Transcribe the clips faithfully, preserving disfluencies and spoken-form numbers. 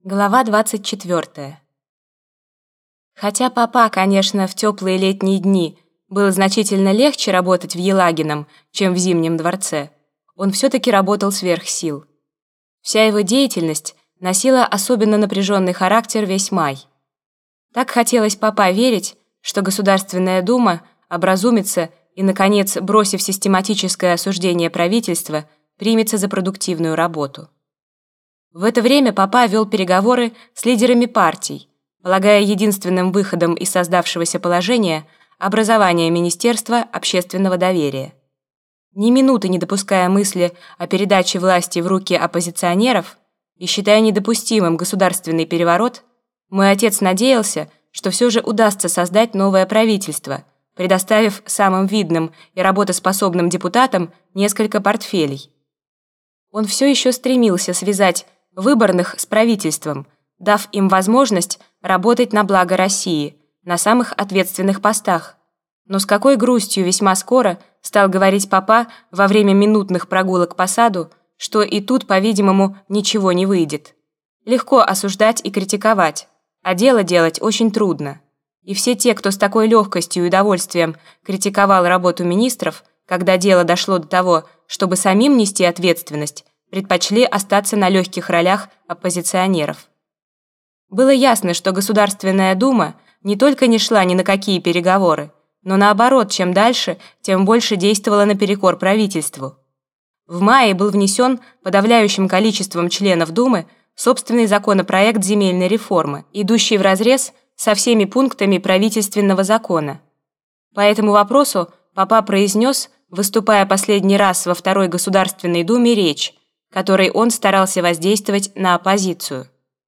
Глава двадцать четвёртая. Хотя папа, конечно, в теплые летние дни было значительно легче работать в Елагином, чем в Зимнем дворце, он все-таки работал сверх сил. Вся его деятельность носила особенно напряженный характер весь май. Так хотелось папа верить, что Государственная Дума образумится и, наконец, бросив систематическое осуждение правительства, примется за продуктивную работу. В это время папа вел переговоры с лидерами партий, полагая единственным выходом из создавшегося положения образование Министерства общественного доверия. Ни минуты не допуская мысли о передаче власти в руки оппозиционеров и считая недопустимым государственный переворот, мой отец надеялся, что все же удастся создать новое правительство, предоставив самым видным и работоспособным депутатам несколько портфелей. Он все еще стремился связать выборных с правительством, дав им возможность работать на благо России на самых ответственных постах. Но с какой грустью весьма скоро стал говорить папа во время минутных прогулок по саду, что и тут, по-видимому, ничего не выйдет. Легко осуждать и критиковать, а дело делать очень трудно. И все те, кто с такой легкостью и удовольствием критиковал работу министров, когда дело дошло до того, чтобы самим нести ответственность, предпочли остаться на легких ролях оппозиционеров. Было ясно, что Государственная Дума не только не шла ни на какие переговоры, но наоборот, чем дальше, тем больше действовала наперекор правительству. В мае был внесен подавляющим количеством членов Думы собственный законопроект земельной реформы, идущий вразрез со всеми пунктами правительственного закона. По этому вопросу папа произнес, выступая последний раз во Второй Государственной Думе, речь, которой он старался воздействовать на оппозицию.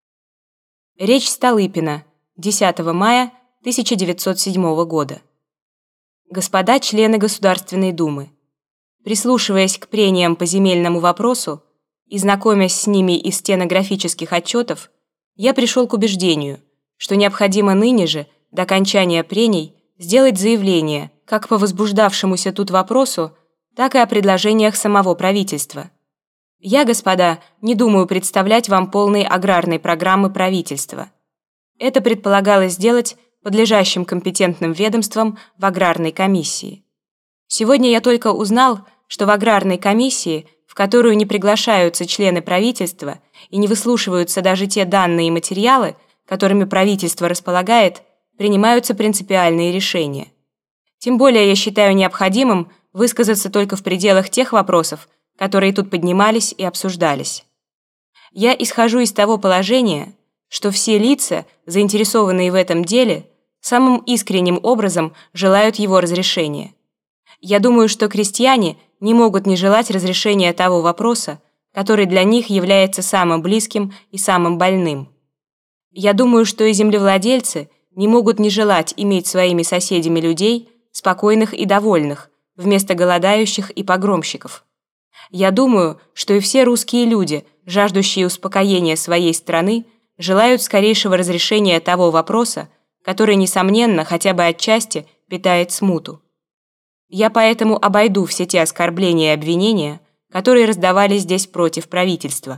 Речь Столыпина, десятого мая тысяча девятьсот седьмого года. Господа члены Государственной Думы, прислушиваясь к прениям по земельному вопросу и знакомясь с ними из стенографических отчетов, я пришел к убеждению, что необходимо ныне же, до окончания прений, сделать заявление как по возбуждавшемуся тут вопросу, так и о предложениях самого правительства. Я, господа, не думаю представлять вам полной аграрной программы правительства. Это предполагалось сделать подлежащим компетентным ведомствам в аграрной комиссии. Сегодня я только узнал, что в аграрной комиссии, в которую не приглашаются члены правительства и не выслушиваются даже те данные и материалы, которыми правительство располагает, принимаются принципиальные решения. Тем более я считаю необходимым высказаться только в пределах тех вопросов, которые тут поднимались и обсуждались. Я исхожу из того положения, что все лица, заинтересованные в этом деле, самым искренним образом желают его разрешения. Я думаю, что крестьяне не могут не желать разрешения того вопроса, который для них является самым близким и самым больным. Я думаю, что и землевладельцы не могут не желать иметь своими соседями людей, спокойных и довольных, вместо голодающих и погромщиков. Я думаю, что и все русские люди, жаждущие успокоения своей страны, желают скорейшего разрешения того вопроса, который, несомненно, хотя бы отчасти питает смуту. Я поэтому обойду все те оскорбления и обвинения, которые раздавались здесь против правительства.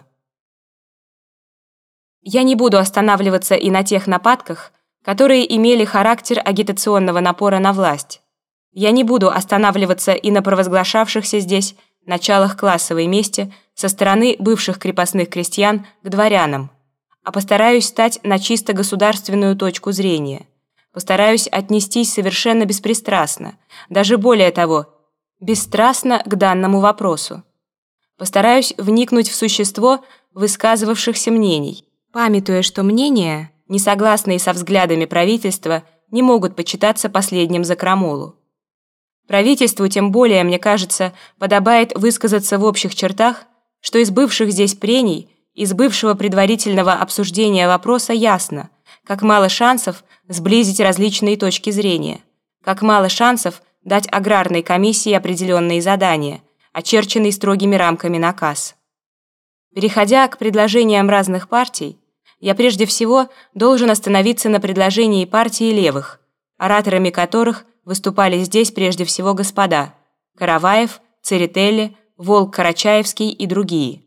Я не буду останавливаться и на тех нападках, которые имели характер агитационного напора на власть. Я не буду останавливаться и на провозглашавшихся здесь началах классовой мести со стороны бывших крепостных крестьян к дворянам, а постараюсь стать на чисто государственную точку зрения, постараюсь отнестись совершенно беспристрастно, даже более того, бесстрастно к данному вопросу. Постараюсь вникнуть в существо высказывавшихся мнений, памятуя, что мнения, не согласные со взглядами правительства, не могут почитаться последним за крамолу. Правительству, тем более, мне кажется, подобает высказаться в общих чертах, что из бывших здесь прений, из бывшего предварительного обсуждения вопроса ясно, как мало шансов сблизить различные точки зрения, как мало шансов дать аграрной комиссии определенные задания, очерченный строгими рамками наказ. Переходя к предложениям разных партий, я прежде всего должен остановиться на предложении партии левых, ораторами которых выступали здесь прежде всего господа Караваев, Церетели, Волк Карачаевский и другие.